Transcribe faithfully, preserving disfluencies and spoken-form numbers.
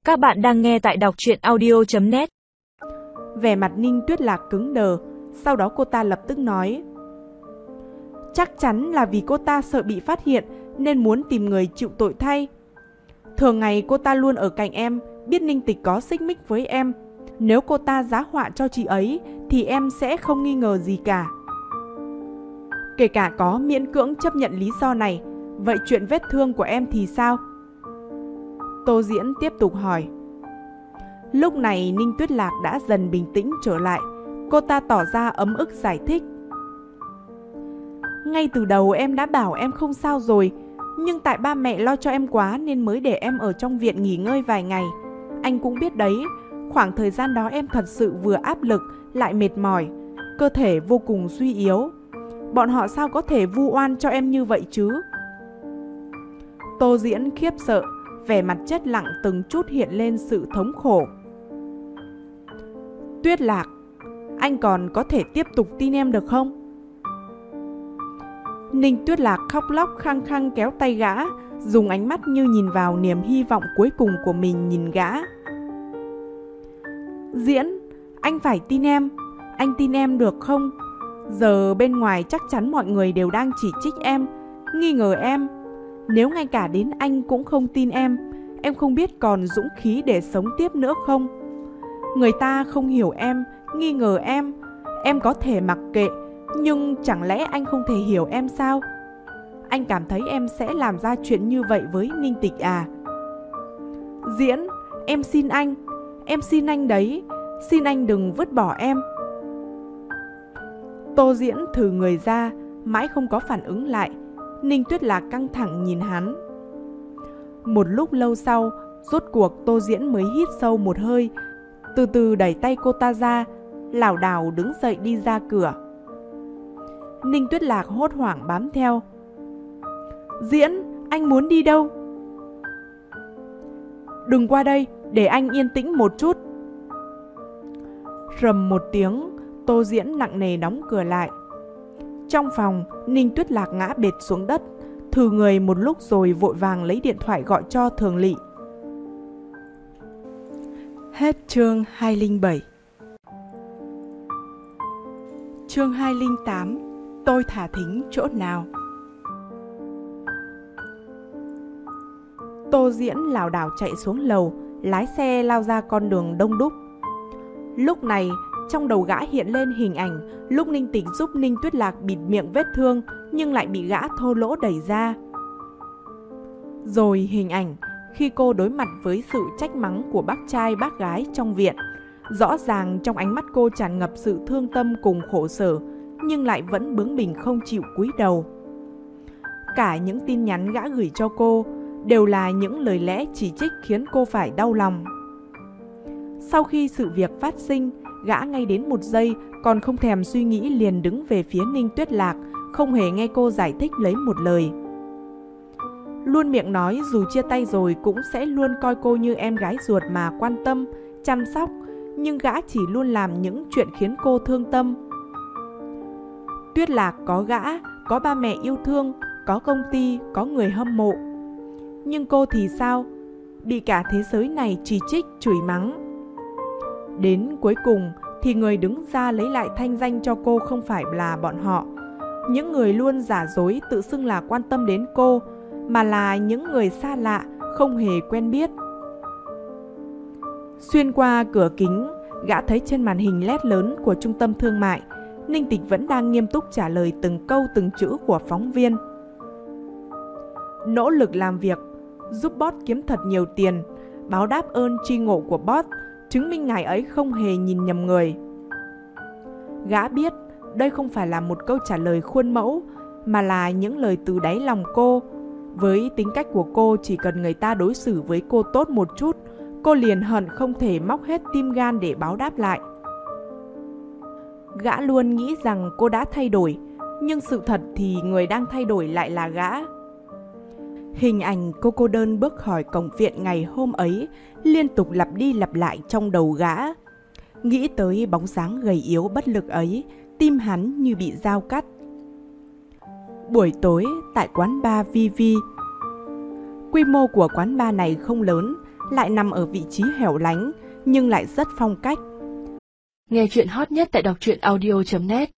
Các bạn đang nghe tại đọc truyện audio chấm net. Vẻ mặt Ninh Tuyết Lạc cứng đờ, sau đó cô ta lập tức nói: chắc chắn là vì cô ta sợ bị phát hiện nên muốn tìm người chịu tội thay. Thường ngày cô ta luôn ở cạnh em, biết Ninh Tịch có xích mích với em. Nếu cô ta giá họa cho chị ấy thì em sẽ không nghi ngờ gì cả. Kể cả có miễn cưỡng chấp nhận lý do này, vậy chuyện vết thương của em thì sao? Tô Diễn tiếp tục hỏi. Lúc này Ninh Tuyết Lạc đã dần bình tĩnh trở lại. Cô ta tỏ ra ấm ức giải thích. Ngay từ đầu em đã bảo em không sao rồi, nhưng tại ba mẹ lo cho em quá nên mới để em ở trong viện nghỉ ngơi vài ngày. Anh cũng biết đấy, khoảng thời gian đó em thật sự vừa áp lực lại mệt mỏi, cơ thể vô cùng suy yếu. Bọn họ sao có thể vu oan cho em như vậy chứ? Tô Diễn khiếp sợ, vẻ mặt chết lặng từng chút hiện lên sự thống khổ. Tuyết Lạc, anh còn có thể tiếp tục tin em được không? Ninh Tuyết Lạc khóc lóc khăng khăng kéo tay gã, dùng ánh mắt như nhìn vào niềm hy vọng cuối cùng của mình nhìn gã. Diễn, anh phải tin em, anh tin em được không? Giờ bên ngoài chắc chắn mọi người đều đang chỉ trích em, nghi ngờ em. Nếu ngay cả đến anh cũng không tin em, em không biết còn dũng khí để sống tiếp nữa không? Người ta không hiểu em, nghi ngờ em, em có thể mặc kệ, nhưng chẳng lẽ anh không thể hiểu em sao? Anh cảm thấy em sẽ làm ra chuyện như vậy với Ninh Tịch à? Diễn, em xin anh, em xin anh đấy, xin anh đừng vứt bỏ em. Tô Diễn thử người ra, mãi không có phản ứng lại. Ninh Tuyết Lạc căng thẳng nhìn hắn. Một lúc lâu sau, rốt cuộc Tô Diễn mới hít sâu một hơi, từ từ đẩy tay cô ta ra, lảo đảo đứng dậy đi ra cửa. Ninh Tuyết Lạc hốt hoảng bám theo. Diễn, anh muốn đi đâu? Đừng qua đây, để anh yên tĩnh một chút. Rầm một tiếng, Tô Diễn nặng nề đóng cửa lại. Trong phòng, Ninh Tuyết Lạc ngã bệt xuống đất, thử người một lúc rồi vội vàng lấy điện thoại gọi cho Thường Lị. Hết chương hai không bảy. Chương hai không tám. Tôi thả thính chỗ nào? Tô Diễn lảo đảo chạy xuống lầu, lái xe lao ra con đường đông đúc. Lúc này, trong đầu gã hiện lên hình ảnh lúc Ninh Tịch giúp Ninh Tuyết Lạc bịt miệng vết thương nhưng lại bị gã thô lỗ đẩy ra. Rồi hình ảnh khi cô đối mặt với sự trách mắng của bác trai bác gái trong viện. Rõ ràng trong ánh mắt cô tràn ngập sự thương tâm cùng khổ sở, nhưng lại vẫn bướng bỉnh không chịu cúi đầu. Cả những tin nhắn gã gửi cho cô đều là những lời lẽ chỉ trích khiến cô phải đau lòng. Sau khi sự việc phát sinh, gã ngay đến một giây còn không thèm suy nghĩ liền đứng về phía Ninh Tuyết Lạc, không hề nghe cô giải thích lấy một lời. Luôn miệng nói dù chia tay rồi cũng sẽ luôn coi cô như em gái ruột mà quan tâm, chăm sóc, nhưng gã chỉ luôn làm những chuyện khiến cô thương tâm. Tuyết Lạc có gã, có ba mẹ yêu thương, có công ty, có người hâm mộ. Nhưng cô thì sao? Bị cả thế giới này chỉ trích, chửi mắng. Đến cuối cùng thì người đứng ra lấy lại thanh danh cho cô không phải là bọn họ, những người luôn giả dối tự xưng là quan tâm đến cô, mà là những người xa lạ, không hề quen biết. Xuyên qua cửa kính, gã thấy trên màn hình led lớn của trung tâm thương mại, Ninh Tịch vẫn đang nghiêm túc trả lời từng câu từng chữ của phóng viên. Nỗ lực làm việc, giúp boss kiếm thật nhiều tiền, báo đáp ơn tri ngộ của boss, chứng minh ngài ấy không hề nhìn nhầm người. Gã biết đây không phải là một câu trả lời khuôn mẫu, mà là những lời từ đáy lòng cô. Với tính cách của cô, chỉ cần người ta đối xử với cô tốt một chút, cô liền hận không thể móc hết tim gan để báo đáp lại. Gã luôn nghĩ rằng cô đã thay đổi, nhưng sự thật thì người đang thay đổi lại là gã. Hình ảnh cô cô đơn bước khỏi cổng viện ngày hôm ấy liên tục lặp đi lặp lại trong đầu gã. Nghĩ tới bóng dáng gầy yếu bất lực ấy, tim hắn như bị dao cắt. Buổi tối tại quán bar Vi Vi. Quy mô của quán bar này không lớn, lại nằm ở vị trí hẻo lánh nhưng lại rất phong cách. Nghe chuyện hot nhất tại đọc truyện audio chấm net.